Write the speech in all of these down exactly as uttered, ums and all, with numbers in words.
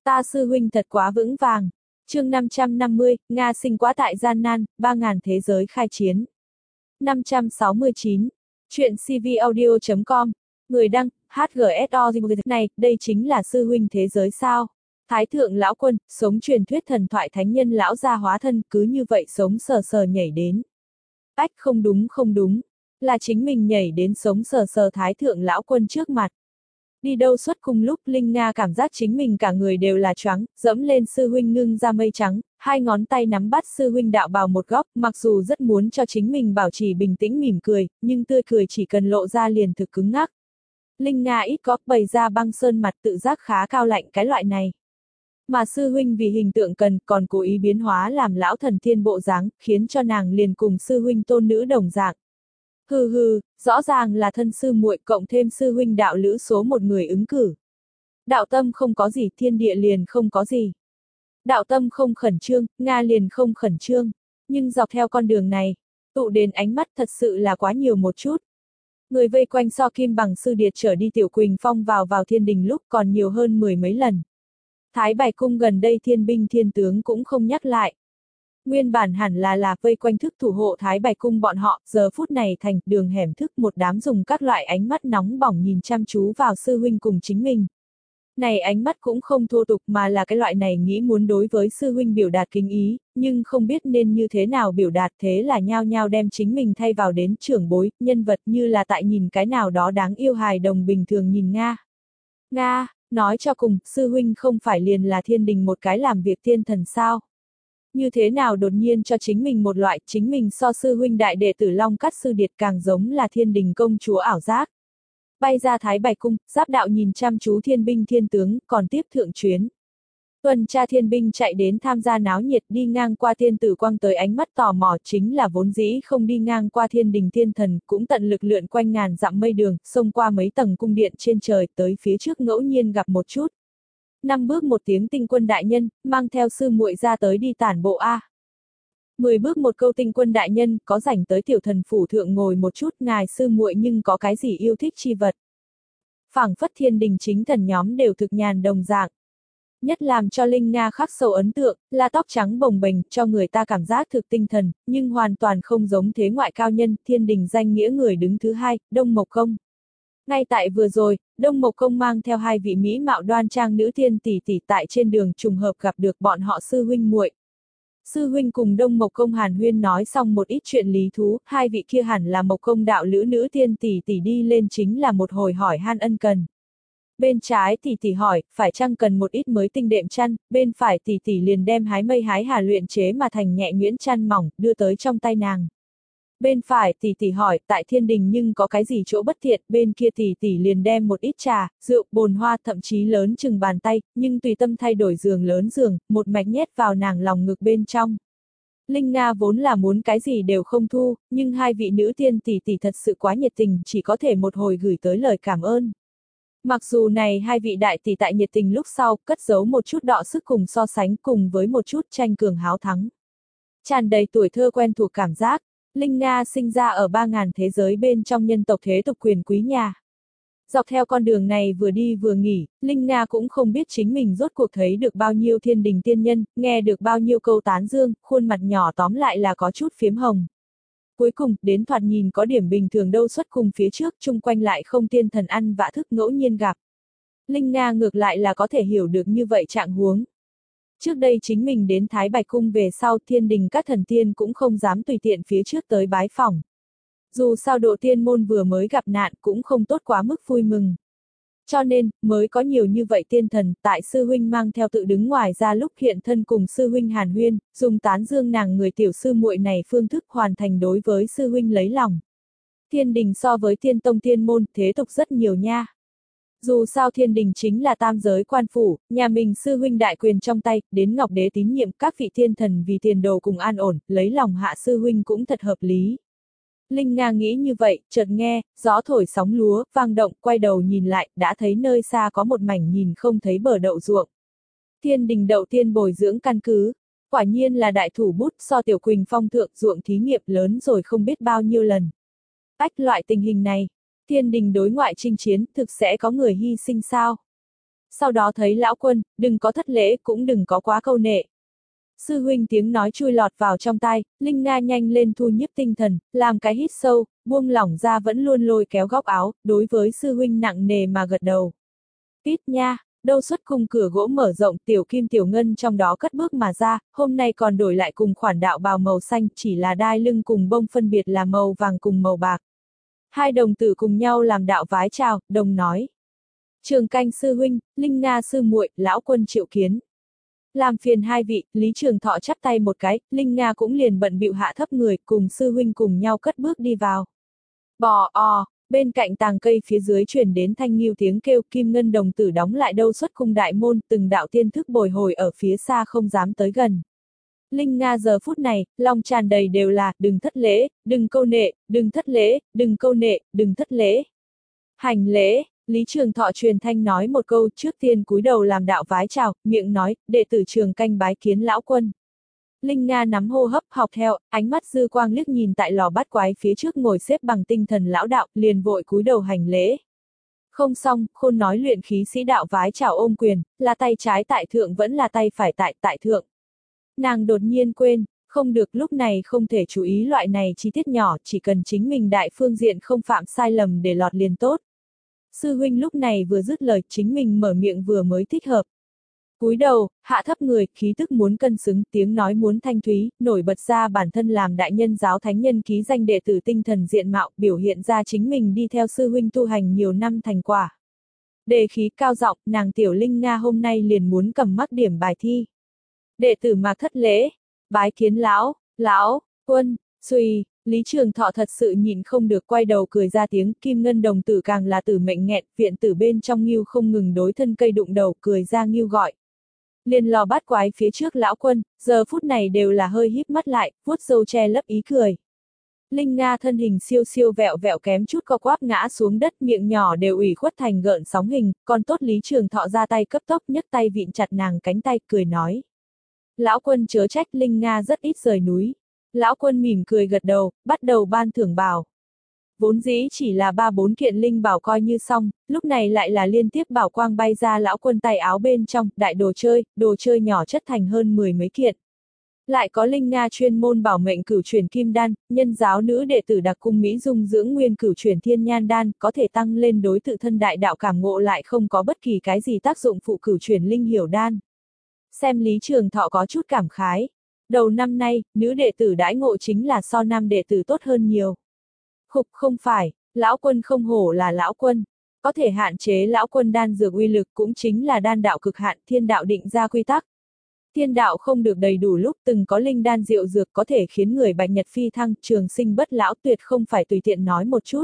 Ta sư huynh thật quá vững vàng. Chương năm trăm năm mươi, Nga sinh quá tại gian nan, ba ngàn thế giới khai chiến. năm trăm sáu mươi chín. Chuyện cvaudio chấm com. Người đăng, hát giê ét o này, đây chính là sư huynh thế giới sao? Thái thượng lão quân, sống truyền thuyết thần thoại thánh nhân lão gia hóa thân, cứ như vậy sống sờ sờ nhảy đến. Ách, không đúng không đúng. Là chính mình nhảy đến sống sờ sờ thái thượng lão quân trước mặt. Đi đâu suốt cùng lúc Linh Nga cảm giác chính mình cả người đều là choáng, dẫm lên sư huynh ngưng ra mây trắng, hai ngón tay nắm bắt sư huynh đạo bào một góc, mặc dù rất muốn cho chính mình bảo trì bình tĩnh mỉm cười, nhưng tươi cười chỉ cần lộ ra liền thực cứng ngắc. Linh Nga ít có bày ra băng sơn mặt tự giác khá cao lạnh cái loại này. Mà sư huynh vì hình tượng cần còn cố ý biến hóa làm lão thần thiên bộ dáng, khiến cho nàng liền cùng sư huynh tôn nữ đồng dạng. Hừ hừ, rõ ràng là thân sư muội cộng thêm sư huynh đạo lữ số một người ứng cử. Đạo tâm không có gì, thiên địa liền không có gì. Đạo tâm không khẩn trương, Nga liền không khẩn trương. Nhưng dọc theo con đường này, tụ đến ánh mắt thật sự là quá nhiều một chút. Người vây quanh so kim bằng sư điệt trở đi Tiểu Quỳnh Phong vào vào thiên đình lúc còn nhiều hơn mười mấy lần. Thái Bạch Cung gần đây thiên binh thiên tướng cũng không nhắc lại. Nguyên bản hẳn là là vây quanh thức thủ hộ Thái Bạch Cung bọn họ, giờ phút này thành đường hẻm thức một đám dùng các loại ánh mắt nóng bỏng nhìn chăm chú vào sư huynh cùng chính mình. Này ánh mắt cũng không thô tục mà là cái loại này nghĩ muốn đối với sư huynh biểu đạt kính ý, nhưng không biết nên như thế nào biểu đạt, thế là nhao nhao đem chính mình thay vào đến trưởng bối, nhân vật như là tại nhìn cái nào đó đáng yêu hài đồng bình thường nhìn Nga. Nga, nói cho cùng, sư huynh không phải liền là thiên đình một cái làm việc thiên thần sao? Như thế nào đột nhiên cho chính mình một loại chính mình so sư huynh đại đệ tử Long Cắt Sư Điệt càng giống là thiên đình công chúa ảo giác. Bay ra Thái Bạch Cung, giáp đạo nhìn chăm chú thiên binh thiên tướng, còn tiếp thượng chuyến. Tuần tra thiên binh chạy đến tham gia náo nhiệt đi ngang qua thiên tử quang tới ánh mắt tò mò chính là vốn dĩ không đi ngang qua thiên đình thiên thần, cũng tận lực lượn quanh ngàn dặm mây đường, xông qua mấy tầng cung điện trên trời tới phía trước ngẫu nhiên gặp một chút. Năm bước một tiếng tinh quân đại nhân, mang theo sư muội ra tới đi tản bộ A. Mười bước một câu tinh quân đại nhân, có rảnh tới tiểu thần phủ thượng ngồi một chút, ngài sư muội nhưng có cái gì yêu thích chi vật. Phảng phất thiên đình chính thần nhóm đều thực nhàn đồng dạng. Nhất làm cho Linh Nga khắc sâu ấn tượng, là tóc trắng bồng bềnh, cho người ta cảm giác thực tinh thần, nhưng hoàn toàn không giống thế ngoại cao nhân, thiên đình danh nghĩa người đứng thứ hai, Đông Mộc Công. Ngay tại vừa rồi, Đông Mộc Công mang theo hai vị mỹ mạo đoan trang nữ tiên tỷ tỷ tại trên đường trùng hợp gặp được bọn họ sư huynh muội. Sư huynh cùng Đông Mộc Công hàn huyên nói xong một ít chuyện lý thú, hai vị kia hẳn là Mộc Công đạo lữ nữ tiên tỷ tỷ đi lên chính là một hồi hỏi han ân cần. Bên trái tỷ tỷ hỏi, phải chăng cần một ít mới tinh đệm chăn, bên phải tỷ tỷ liền đem hái mây hái hà luyện chế mà thành nhẹ nhuyễn chăn mỏng, đưa tới trong tay nàng. Bên phải tỷ tỷ hỏi, tại thiên đình nhưng có cái gì chỗ bất thiện, bên kia tỷ tỷ liền đem một ít trà, rượu, bồn hoa thậm chí lớn chừng bàn tay, nhưng tùy tâm thay đổi giường lớn giường, một mạch nhét vào nàng lòng ngực bên trong. Linh Nga vốn là muốn cái gì đều không thu, nhưng hai vị nữ tiên tỷ tỷ thật sự quá nhiệt tình, chỉ có thể một hồi gửi tới lời cảm ơn. Mặc dù này hai vị đại tỷ tại nhiệt tình lúc sau, cất giấu một chút đọ sức cùng so sánh cùng với một chút tranh cường háo thắng. Tràn đầy tuổi thơ quen thuộc cảm giác. Linh Nga sinh ra ở ba ngàn thế giới bên trong nhân tộc thế tục quyền quý nhà. Dọc theo con đường này vừa đi vừa nghỉ, Linh Nga cũng không biết chính mình rốt cuộc thấy được bao nhiêu thiên đình tiên nhân, nghe được bao nhiêu câu tán dương, khuôn mặt nhỏ tóm lại là có chút phiếm hồng. Cuối cùng, đến thoạt nhìn có điểm bình thường đâu xuất cùng phía trước, chung quanh lại không tiên thần ăn vạ thức ngẫu nhiên gặp. Linh Nga ngược lại là có thể hiểu được như vậy trạng huống. Trước đây chính mình đến Thái Bạch Cung về sau thiên đình các thần tiên cũng không dám tùy tiện phía trước tới bái phỏng. Dù sao độ tiên môn vừa mới gặp nạn cũng không tốt quá mức vui mừng. Cho nên, mới có nhiều như vậy tiên thần, tại sư huynh mang theo tự đứng ngoài ra lúc hiện thân cùng sư huynh hàn huyên, dùng tán dương nàng người tiểu sư muội này phương thức hoàn thành đối với sư huynh lấy lòng. Thiên đình so với tiên tông tiên môn, thế tục rất nhiều nha. Dù sao thiên đình chính là tam giới quan phủ, nhà mình sư huynh đại quyền trong tay, đến ngọc đế tín nhiệm các vị thiên thần vì tiền đồ cùng an ổn, lấy lòng hạ sư huynh cũng thật hợp lý. Linh Nga nghĩ như vậy, chợt nghe, gió thổi sóng lúa, vang động, quay đầu nhìn lại, đã thấy nơi xa có một mảnh nhìn không thấy bờ đậu ruộng. Thiên đình đậu tiên bồi dưỡng căn cứ, quả nhiên là đại thủ bút so Tiểu Quỳnh Phong thượng ruộng thí nghiệm lớn rồi không biết bao nhiêu lần. Ách loại tình hình này. Thiên đình đối ngoại chinh chiến, thực sẽ có người hy sinh sao? Sau đó thấy lão quân, đừng có thất lễ, cũng đừng có quá câu nệ. Sư huynh tiếng nói chui lọt vào trong tai, Linh Nga nhanh lên thu nhiếp tinh thần, làm cái hít sâu, buông lỏng ra vẫn luôn lôi kéo góc áo, đối với sư huynh nặng nề mà gật đầu. Ít nha, đâu xuất cùng cửa gỗ mở rộng, tiểu kim tiểu ngân trong đó cất bước mà ra, hôm nay còn đổi lại cùng khoản đạo bào màu xanh, chỉ là đai lưng cùng bông phân biệt là màu vàng cùng màu bạc. Hai đồng tử cùng nhau làm đạo vái chào, đồng nói. Trường Canh sư huynh, Linh Nga sư muội, lão quân triệu kiến. Làm phiền hai vị, Lý Trường Thọ chắp tay một cái, Linh Nga cũng liền bận bịu hạ thấp người, cùng sư huynh cùng nhau cất bước đi vào. Bò o, bên cạnh tàng cây phía dưới truyền đến thanh nghiêu tiếng kêu, kim ngân đồng tử đóng lại đâu xuất cung đại môn, từng đạo tiên thức bồi hồi ở phía xa không dám tới gần. Linh Nga giờ phút này, lòng tràn đầy đều là, đừng thất lễ, đừng câu nệ, đừng thất lễ, đừng câu nệ, đừng thất lễ. Hành lễ. Lý Trường Thọ truyền thanh nói một câu, trước tiên cúi đầu làm đạo vái chào, miệng nói, đệ tử Trường Canh bái kiến lão quân. Linh Nga nắm hô hấp học theo, ánh mắt dư quang liếc nhìn tại lò bát quái phía trước ngồi xếp bằng tinh thần lão đạo, liền vội cúi đầu hành lễ. Không xong, khôn nói luyện khí sĩ đạo vái chào ôm quyền, là tay trái tại thượng vẫn là tay phải tại tại thượng. Nàng đột nhiên quên, không được, lúc này không thể chú ý loại này chi tiết nhỏ, chỉ cần chính mình đại phương diện không phạm sai lầm để lọt liền tốt. Sư huynh lúc này vừa dứt lời, chính mình mở miệng vừa mới thích hợp. Cúi đầu, hạ thấp người, khí tức muốn cân xứng, tiếng nói muốn thanh thúy, nổi bật ra bản thân làm đại nhân giáo thánh nhân ký danh đệ tử tinh thần diện mạo, biểu hiện ra chính mình đi theo sư huynh tu hành nhiều năm thành quả. Đề khí cao giọng, nàng tiểu Linh Nga hôm nay liền muốn cầm mắc điểm bài thi. Đệ tử Mạc thất lễ, bái kiến lão, lão, quân, suy. Lý Trường Thọ thật sự nhịn không được quay đầu cười ra tiếng, kim ngân đồng tử càng là tử mệnh nghẹn, viện tử bên trong nghiêu không ngừng đối thân cây đụng đầu, cười ra nghiêu gọi. Liền lò bát quái phía trước lão quân, giờ phút này đều là hơi híp mắt lại, vuốt râu che lấp ý cười. Linh Nga thân hình siêu siêu vẹo vẹo kém chút co quắp ngã xuống đất, miệng nhỏ đều ủy khuất thành gợn sóng hình, còn tốt Lý Trường Thọ ra tay cấp tốc nhấc tay vịn chặt nàng cánh tay, cười nói. Lão quân chớ trách, Linh Nga rất ít rời núi. Lão quân mỉm cười gật đầu, bắt đầu ban thưởng bảo. Vốn dĩ chỉ là ba bốn kiện linh bảo coi như xong, lúc này lại là liên tiếp bảo quang bay ra lão quân tay áo bên trong, đại đồ chơi, đồ chơi nhỏ chất thành hơn mười mấy kiện. Lại có Linh Nga chuyên môn bảo mệnh cửu chuyển kim đan, nhân giáo nữ đệ tử đặc cung Mỹ dung dưỡng nguyên cửu chuyển thiên nhan đan, có thể tăng lên đối tự thân đại đạo cảm ngộ lại không có bất kỳ cái gì tác dụng phụ cửu chuyển linh hiểu đan. Xem Lý Trường Thọ có chút cảm khái. Đầu năm nay, nữ đệ tử đãi ngộ chính là so nam đệ tử tốt hơn nhiều. Khục không phải, lão quân không hổ là lão quân. Có thể hạn chế lão quân đan dược uy lực cũng chính là đan đạo cực hạn, thiên đạo định ra quy tắc. Thiên đạo không được đầy đủ lúc, từng có linh đan diệu dược có thể khiến người bạch nhật phi thăng, trường sinh bất lão, tuyệt không phải tùy tiện nói một chút.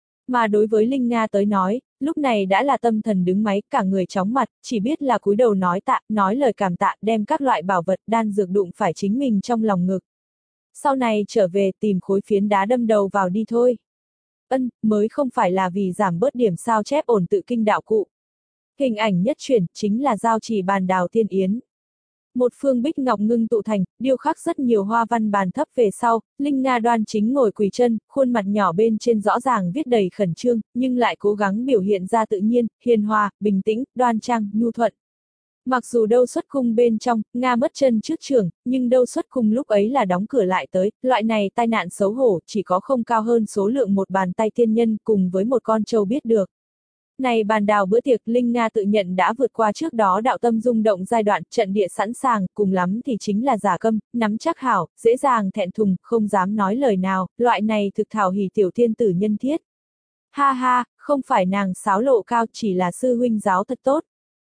Mà đối với Linh Nga tới nói, lúc này đã là tâm thần đứng máy, cả người chóng mặt, chỉ biết là cúi đầu nói tạ, nói lời cảm tạ, đem các loại bảo vật đan dược đụng phải chính mình trong lòng ngực. Sau này trở về tìm khối phiến đá đâm đầu vào đi thôi. Ân, mới không phải là vì giảm bớt điểm sao chép ổn tự kinh đạo cụ. Hình ảnh nhất truyền, chính là giao trì bàn đào thiên yến. Một phương bích ngọc ngưng tụ thành, điêu khắc rất nhiều hoa văn bàn thấp về sau, Linh Nga đoan chính ngồi quỳ chân, khuôn mặt nhỏ bên trên rõ ràng viết đầy khẩn trương, nhưng lại cố gắng biểu hiện ra tự nhiên, hiền hòa, bình tĩnh, đoan trang, nhu thuận. Mặc dù đâu xuất cung bên trong, Nga mất chân trước trường, nhưng đâu xuất cung lúc ấy là đóng cửa lại tới, loại này tai nạn xấu hổ chỉ có không cao hơn số lượng một bàn tay tiên nhân cùng với một con trâu biết được. Này bàn đào bữa tiệc, Linh Nga tự nhận đã vượt qua trước đó đạo tâm rung động giai đoạn, trận địa sẵn sàng, cùng lắm thì chính là giả câm, nắm chắc hảo, dễ dàng thẹn thùng, không dám nói lời nào, loại này thực thảo hỉ tiểu thiên tử nhân thiết. Ha ha, không phải nàng sáo lộ cao, chỉ là sư huynh giáo thật tốt.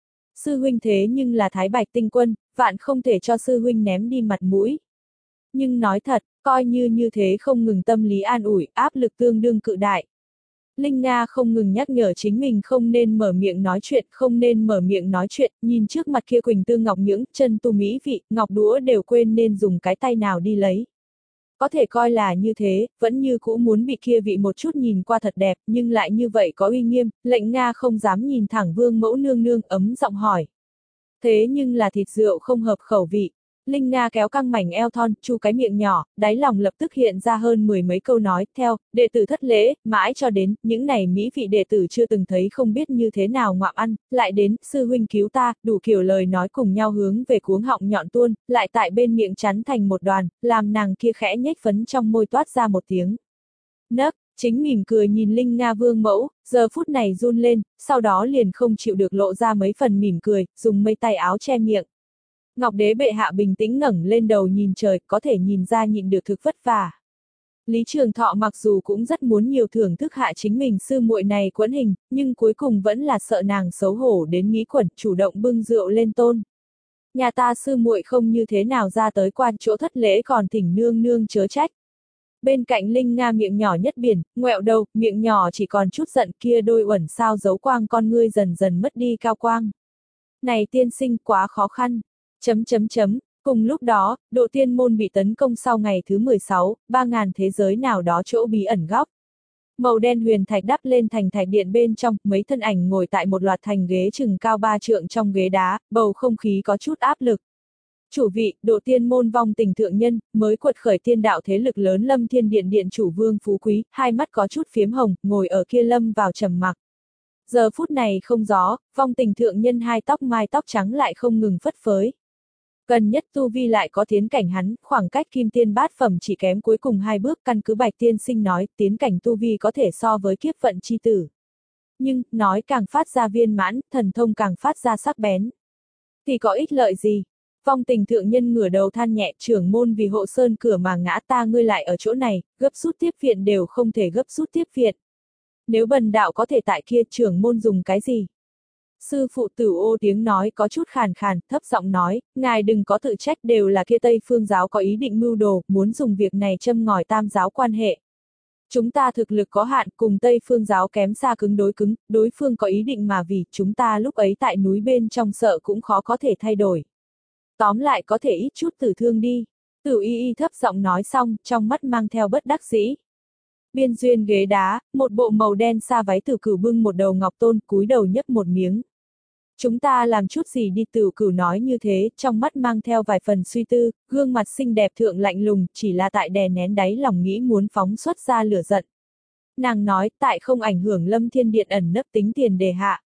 Sư huynh thế nhưng là Thái Bạch tinh quân, vạn không thể cho sư huynh ném đi mặt mũi. Nhưng nói thật, coi như như thế không ngừng tâm lý an ủi, áp lực tương đương cự đại. Linh Nga không ngừng nhắc nhở chính mình không nên mở miệng nói chuyện, không nên mở miệng nói chuyện, nhìn trước mặt kia quỳnh tư ngọc những chân tu mỹ vị, ngọc đũa đều quên nên dùng cái tay nào đi lấy. Có thể coi là như thế, vẫn như cũ muốn bị kia vị một chút nhìn qua thật đẹp, nhưng lại như vậy có uy nghiêm, lệnh Nga không dám nhìn thẳng vương mẫu nương nương ấm giọng hỏi. Thế nhưng là thịt rượu không hợp khẩu vị. Linh Nga kéo căng mảnh eo thon, chu cái miệng nhỏ, đáy lòng lập tức hiện ra hơn mười mấy câu nói, theo, đệ tử thất lễ, mãi cho đến, những này mỹ vị đệ tử chưa từng thấy không biết như thế nào ngoạm ăn, lại đến, sư huynh cứu ta, đủ kiểu lời nói cùng nhau hướng về cuống họng nhọn tuôn, lại tại bên miệng chắn thành một đoàn, làm nàng kia khẽ nhếch phấn trong môi toát ra một tiếng nấc. Chính mỉm cười nhìn Linh Nga vương mẫu, giờ phút này run lên, sau đó liền không chịu được lộ ra mấy phần mỉm cười, dùng mây tay áo che miệng. Ngọc đế bệ hạ bình tĩnh ngẩng lên đầu nhìn trời, có thể nhìn ra nhịn được thực vất vả. Lý Trường Thọ mặc dù cũng rất muốn nhiều thưởng thức hạ chính mình sư muội này quẫn hình, nhưng cuối cùng vẫn là sợ nàng xấu hổ đến nghĩ quẩn, chủ động bưng rượu lên tôn. Nhà ta sư muội không như thế nào ra tới quan chỗ thất lễ còn thỉnh nương nương chớ trách. Bên cạnh Linh Nga miệng nhỏ nhất biển, ngoẹo đầu, miệng nhỏ chỉ còn chút giận kia đôi uẩn sao giấu quang con ngươi dần dần mất đi cao quang. Này tiên sinh quá khó khăn. Chấm chấm chấm, cùng lúc đó, độ tiên môn bị tấn công sau ngày thứ mười sáu, ba ngàn thế giới nào đó chỗ bí ẩn góc. Màu đen huyền thạch đắp lên thành thạch điện bên trong, mấy thân ảnh ngồi tại một loạt thành ghế chừng cao ba trượng trong ghế đá, bầu không khí có chút áp lực. Chủ vị, độ tiên môn vong tình thượng nhân, mới quật khởi tiên đạo thế lực lớn Lâm Thiên Điện điện chủ Vương Phú Quý, hai mắt có chút phiếm hồng, ngồi ở kia lâm vào trầm mặc. Giờ phút này không gió, vong tình thượng nhân hai tóc mai tóc trắng lại không ngừng phất phới. Gần nhất tu vi lại có tiến cảnh hắn, khoảng cách kim tiên bát phẩm chỉ kém cuối cùng hai bước, căn cứ Bạch tiên sinh nói, tiến cảnh tu vi có thể so với kiếp vận chi tử. Nhưng, nói càng phát ra viên mãn, thần thông càng phát ra sắc bén. Thì có ích lợi gì? Vong tình thượng nhân ngửa đầu than nhẹ, trưởng môn vì hộ sơn cửa mà ngã ta ngươi lại ở chỗ này, gấp rút tiếp viện đều không thể gấp rút tiếp viện. Nếu bần đạo có thể tại kia, trưởng môn dùng cái gì? Sư phụ Tử Ô tiếng nói có chút khàn khàn, thấp giọng nói, ngài đừng có tự trách, đều là kia Tây Phương giáo có ý định mưu đồ, muốn dùng việc này châm ngòi tam giáo quan hệ. Chúng ta thực lực có hạn, cùng Tây Phương giáo kém xa cứng đối cứng, đối phương có ý định mà vì chúng ta lúc ấy tại núi bên trong sợ cũng khó có thể thay đổi. Tóm lại có thể ít chút tử thương đi. Tử Y Y thấp giọng nói xong, trong mắt mang theo bất đắc dĩ. Biên duyên ghế đá, một bộ màu đen sa váy Tử Cửu bưng một đầu ngọc tôn, cúi đầu nhấp một miếng. Chúng ta làm chút gì đi, Tử Cửu nói như thế, trong mắt mang theo vài phần suy tư, gương mặt xinh đẹp thượng lạnh lùng, chỉ là tại đè nén đáy lòng nghĩ muốn phóng xuất ra lửa giận. Nàng nói, tại không ảnh hưởng Lâm Thiên Điện ẩn nấp tính tiền đề hạ.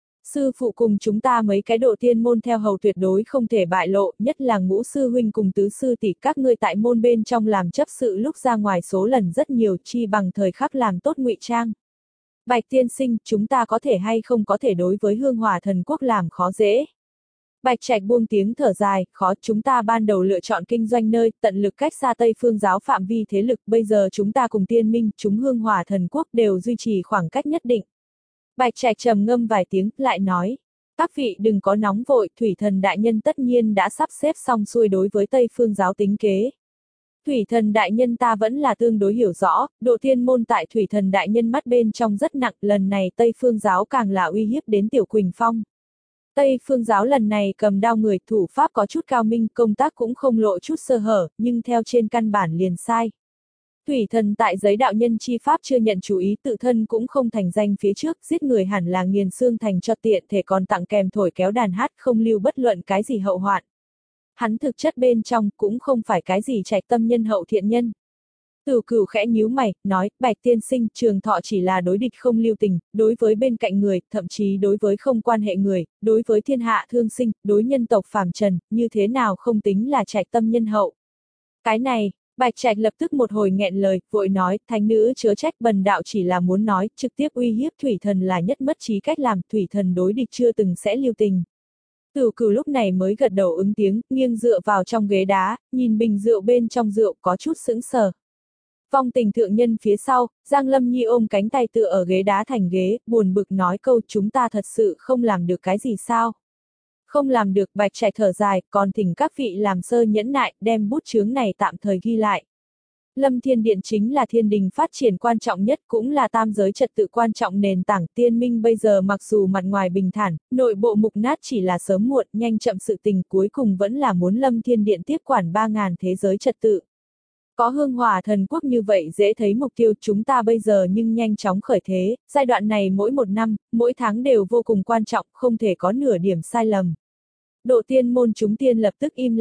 Sư phụ cùng chúng ta mấy cái độ tiên môn theo hầu tuyệt đối không thể bại lộ, nhất là ngũ sư huynh cùng tứ sư tỷ, các ngươi tại môn bên trong làm chấp sự lúc ra ngoài số lần rất nhiều, chi bằng thời khắc làm tốt ngụy trang. Bạch tiên sinh, chúng ta có thể hay không có thể đối với Hương Hỏa Thần Quốc làm khó dễ. Bạch Trạch buông tiếng thở dài, khó, chúng ta ban đầu lựa chọn kinh doanh nơi, tận lực cách xa Tây Phương giáo phạm vi thế lực, bây giờ chúng ta cùng tiên minh, chúng Hương Hỏa Thần Quốc đều duy trì khoảng cách nhất định. Bạch Trạch trầm ngâm vài tiếng, lại nói, các vị đừng có nóng vội, Thủy Thần đại nhân tất nhiên đã sắp xếp xong xuôi đối với Tây Phương giáo tính kế. Thủy Thần đại nhân ta vẫn là tương đối hiểu rõ, độ tiên môn tại Thủy Thần đại nhân mắt bên trong rất nặng, lần này Tây Phương giáo càng là uy hiếp đến Tiểu Quỳnh Phong. Tây Phương giáo lần này cầm đao người, thủ pháp có chút cao minh, công tác cũng không lộ chút sơ hở, nhưng theo trên căn bản liền sai. Thủy Thần tại giới đạo nhân chi pháp chưa nhận chú ý, tự thân cũng không thành danh phía trước, giết người hẳn là nghiền xương thành cho tiện thể, còn tặng kèm thổi kéo đàn hát, không lưu bất luận cái gì hậu hoạn. Hắn thực chất bên trong cũng không phải cái gì trạch tâm nhân hậu thiện nhân. Tử Cửu khẽ nhíu mày, nói, Bạch tiên sinh, Trường Thọ chỉ là đối địch không lưu tình, đối với bên cạnh người, thậm chí đối với không quan hệ người, đối với thiên hạ thương sinh, đối nhân tộc phàm trần, như thế nào không tính là trạch tâm nhân hậu. Cái này, Bạch Trạch lập tức một hồi nghẹn lời, vội nói, thánh nữ chớ trách, bần đạo chỉ là muốn nói, trực tiếp uy hiếp Thủy Thần là nhất mất trí cách làm, Thủy Thần đối địch chưa từng sẽ lưu tình. Tử Cửu lúc này mới gật đầu ứng tiếng, nghiêng dựa vào trong ghế đá, nhìn bình rượu bên trong rượu có chút sững sờ. Vong tình thượng nhân phía sau, Giang Lâm Nhi ôm cánh tay tựa ở ghế đá thành ghế, buồn bực nói câu chúng ta thật sự không làm được cái gì sao. Không làm được. Bạch Trạch thở dài, còn thỉnh các vị làm sơ nhẫn nại, đem bút chướng này tạm thời ghi lại. Lâm Thiên Điện chính là thiên đình phát triển quan trọng nhất, cũng là tam giới trật tự quan trọng nền tảng. Tiên minh bây giờ mặc dù mặt ngoài bình thản, nội bộ mục nát chỉ là sớm muộn, nhanh chậm sự tình, cuối cùng vẫn là muốn Lâm Thiên Điện tiếp quản ba ngàn thế giới trật tự. Có Hương Hỏa Thần Quốc như vậy dễ thấy mục tiêu, chúng ta bây giờ nhưng nhanh chóng khởi thế, giai đoạn này mỗi một năm, mỗi tháng đều vô cùng quan trọng, không thể có nửa điểm sai lầm. Độ tiên môn chúng tiên lập tức im lặng.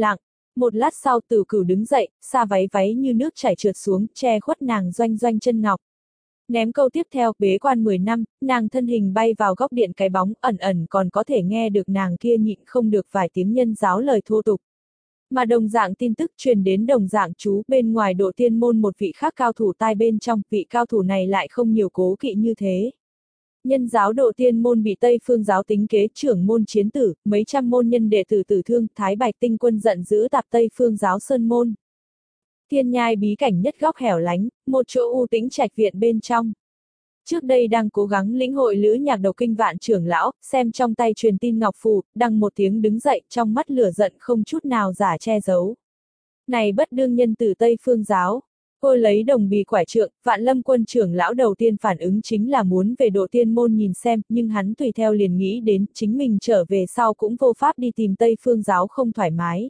Một lát sau Tử Cửu đứng dậy, xa váy váy như nước chảy trượt xuống, che khuất nàng doanh doanh chân ngọc. Ném câu tiếp theo, bế quan mười năm, nàng thân hình bay vào góc điện cái bóng, ẩn ẩn còn có thể nghe được nàng kia nhịn không được vài tiếng nhân giáo lời thô tục. Mà đồng dạng tin tức truyền đến đồng dạng chú bên ngoài Độ Tiên môn một vị khác cao thủ tai bên trong, vị cao thủ này lại không nhiều cố kỵ như thế. Nhân giáo Độ Tiên môn bị Tây Phương giáo tính kế, trưởng môn chiến tử, mấy trăm môn nhân đệ tử tử thương, Thái Bạch Tinh quân giận dữ tạp Tây Phương giáo sơn môn. Thiên nhai bí cảnh nhất góc hẻo lánh, một chỗ u tĩnh trạch viện bên trong. Trước đây đang cố gắng lĩnh hội lữ nhạc độc kinh Vạn trưởng lão, xem trong tay truyền tin ngọc phù, đằng một tiếng đứng dậy, trong mắt lửa giận không chút nào giả che giấu. Này bất đương nhân từ Tây Phương giáo. Cô lấy đồng bì quải trượng, Vạn Lâm quân trưởng lão đầu tiên phản ứng chính là muốn về Độ Tiên môn nhìn xem, nhưng hắn tùy theo liền nghĩ đến chính mình trở về sau cũng vô pháp đi tìm Tây Phương giáo không thoải mái.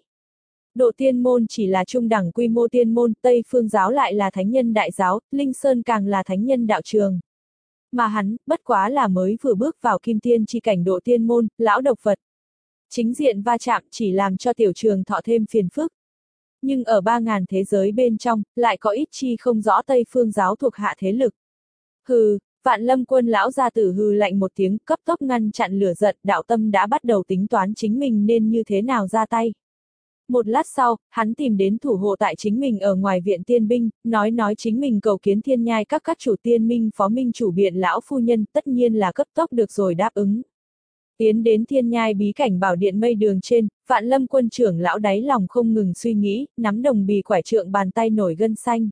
Độ Tiên môn chỉ là trung đẳng quy mô tiên môn, Tây Phương giáo lại là thánh nhân đại giáo, Linh Sơn càng là thánh nhân đạo trường. Mà hắn, bất quá là mới vừa bước vào kim tiên chi cảnh Độ Tiên môn, lão độc vật. Chính diện va chạm chỉ làm cho tiểu trường thọ thêm phiền phức. Nhưng ở ba ngàn thế giới bên trong, lại có ít chi không rõ Tây Phương giáo thuộc hạ thế lực. Hừ, Vạn Lâm quân lão gia tử hừ lạnh một tiếng, cấp tốc ngăn chặn lửa giận, đạo tâm đã bắt đầu tính toán chính mình nên như thế nào ra tay. Một lát sau, hắn tìm đến thủ hộ tại chính mình ở ngoài viện tiên binh, nói nói chính mình cầu kiến thiên nhai các các chủ tiên minh phó minh chủ biện lão phu nhân, tất nhiên là cấp tốc được rồi đáp ứng. Tiến đến thiên nhai bí cảnh bảo điện mây đường trên, Vạn Lâm quân trưởng lão đáy lòng không ngừng suy nghĩ, nắm đồng bì quải trượng bàn tay nổi gân xanh.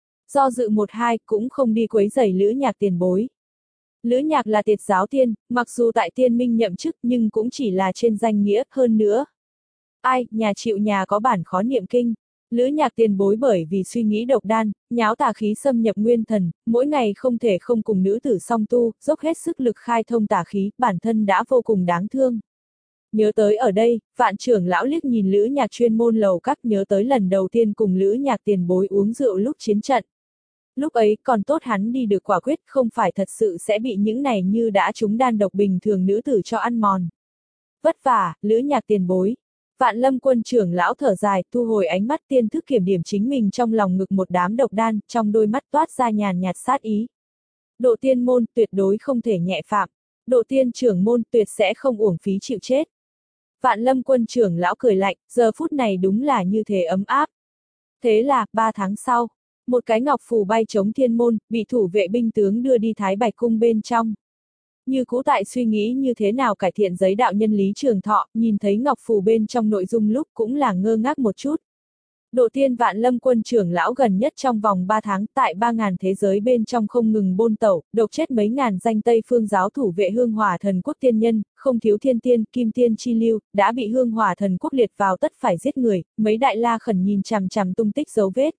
Do dự một hai, cũng không đi quấy rầy Lữ Nhạc tiền bối. Lữ Nhạc là tiệt giáo tiên, mặc dù tại tiên minh nhậm chức nhưng cũng chỉ là trên danh nghĩa, hơn nữa. Ai, nhà chịu nhà có bản khó niệm kinh. Lữ Nhạc tiền bối bởi vì suy nghĩ độc đan, nháo tà khí xâm nhập nguyên thần, mỗi ngày không thể không cùng nữ tử song tu, dốc hết sức lực khai thông tà khí, bản thân đã vô cùng đáng thương. Nhớ tới ở đây, Vạn trưởng lão liếc nhìn Lữ Nhạc chuyên môn lầu các, nhớ tới lần đầu tiên cùng Lữ Nhạc tiền bối uống rượu lúc chiến trận. Lúc ấy còn tốt hắn đi được quả quyết, không phải thật sự sẽ bị những này như đã trúng đan độc bình thường nữ tử cho ăn mòn. Vất vả, Lữ Nhạc tiền bối. Vạn Lâm quân trưởng lão thở dài, thu hồi ánh mắt tiên thức kiểm điểm chính mình trong lòng ngực một đám độc đan, trong đôi mắt toát ra nhàn nhạt sát ý. Độ tiên môn tuyệt đối không thể nhẹ phạm. Độ tiên trưởng môn tuyệt sẽ không uổng phí chịu chết. Vạn Lâm quân trưởng lão cười lạnh, giờ phút này đúng là như thế ấm áp. Thế là, ba tháng sau, một cái ngọc phù bay chống thiên môn, bị thủ vệ binh tướng đưa đi Thái Bạch cung bên trong. Như cũ tại suy nghĩ như thế nào cải thiện giấy đạo nhân Lý Trường Thọ, nhìn thấy ngọc phù bên trong nội dung lúc cũng là ngơ ngác một chút. Độ tiên Vạn Lâm quân trưởng lão gần nhất trong vòng ba tháng tại ba ngàn thế giới bên trong không ngừng bôn tẩu, độc chết mấy ngàn danh Tây Phương giáo thủ vệ Hương Hỏa Thần Quốc tiên nhân, không thiếu thiên tiên, kim tiên chi lưu, đã bị Hương Hỏa Thần Quốc liệt vào tất phải giết người, mấy đại la khẩn nhìn chằm chằm tung tích dấu vết.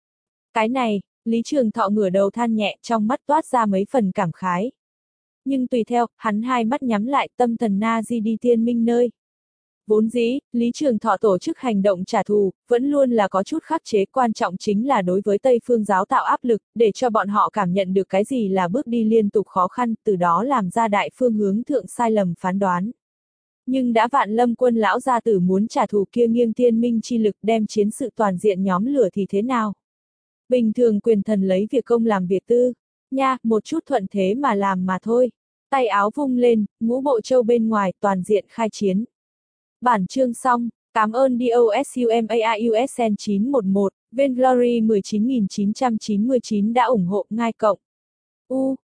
Cái này, Lý Trường Thọ ngửa đầu than nhẹ, trong mắt toát ra mấy phần cảm khái. Nhưng tùy theo, hắn hai mắt nhắm lại, tâm thần na di đi tiên minh nơi. Vốn dĩ, Lý Trường Thọ tổ chức hành động trả thù, vẫn luôn là có chút khắc chế, quan trọng chính là đối với Tây Phương giáo tạo áp lực, để cho bọn họ cảm nhận được cái gì là bước đi liên tục khó khăn, từ đó làm ra đại phương hướng thượng sai lầm phán đoán. Nhưng đã Vạn Lâm quân lão gia tử muốn trả thù kia nghiêng tiên minh chi lực đem chiến sự toàn diện nhóm lửa thì thế nào? Bình thường quyền thần lấy việc công làm việc tư. Nha, một chút thuận thế mà làm mà thôi. Tay áo vung lên, ngũ bộ châu bên ngoài, toàn diện khai chiến. Bản chương xong, cảm ơn DOSUMAIUSN chín một một, Vainglory một chín nghìn chín trăm chín mươi chín đã ủng hộ ngay cộng. U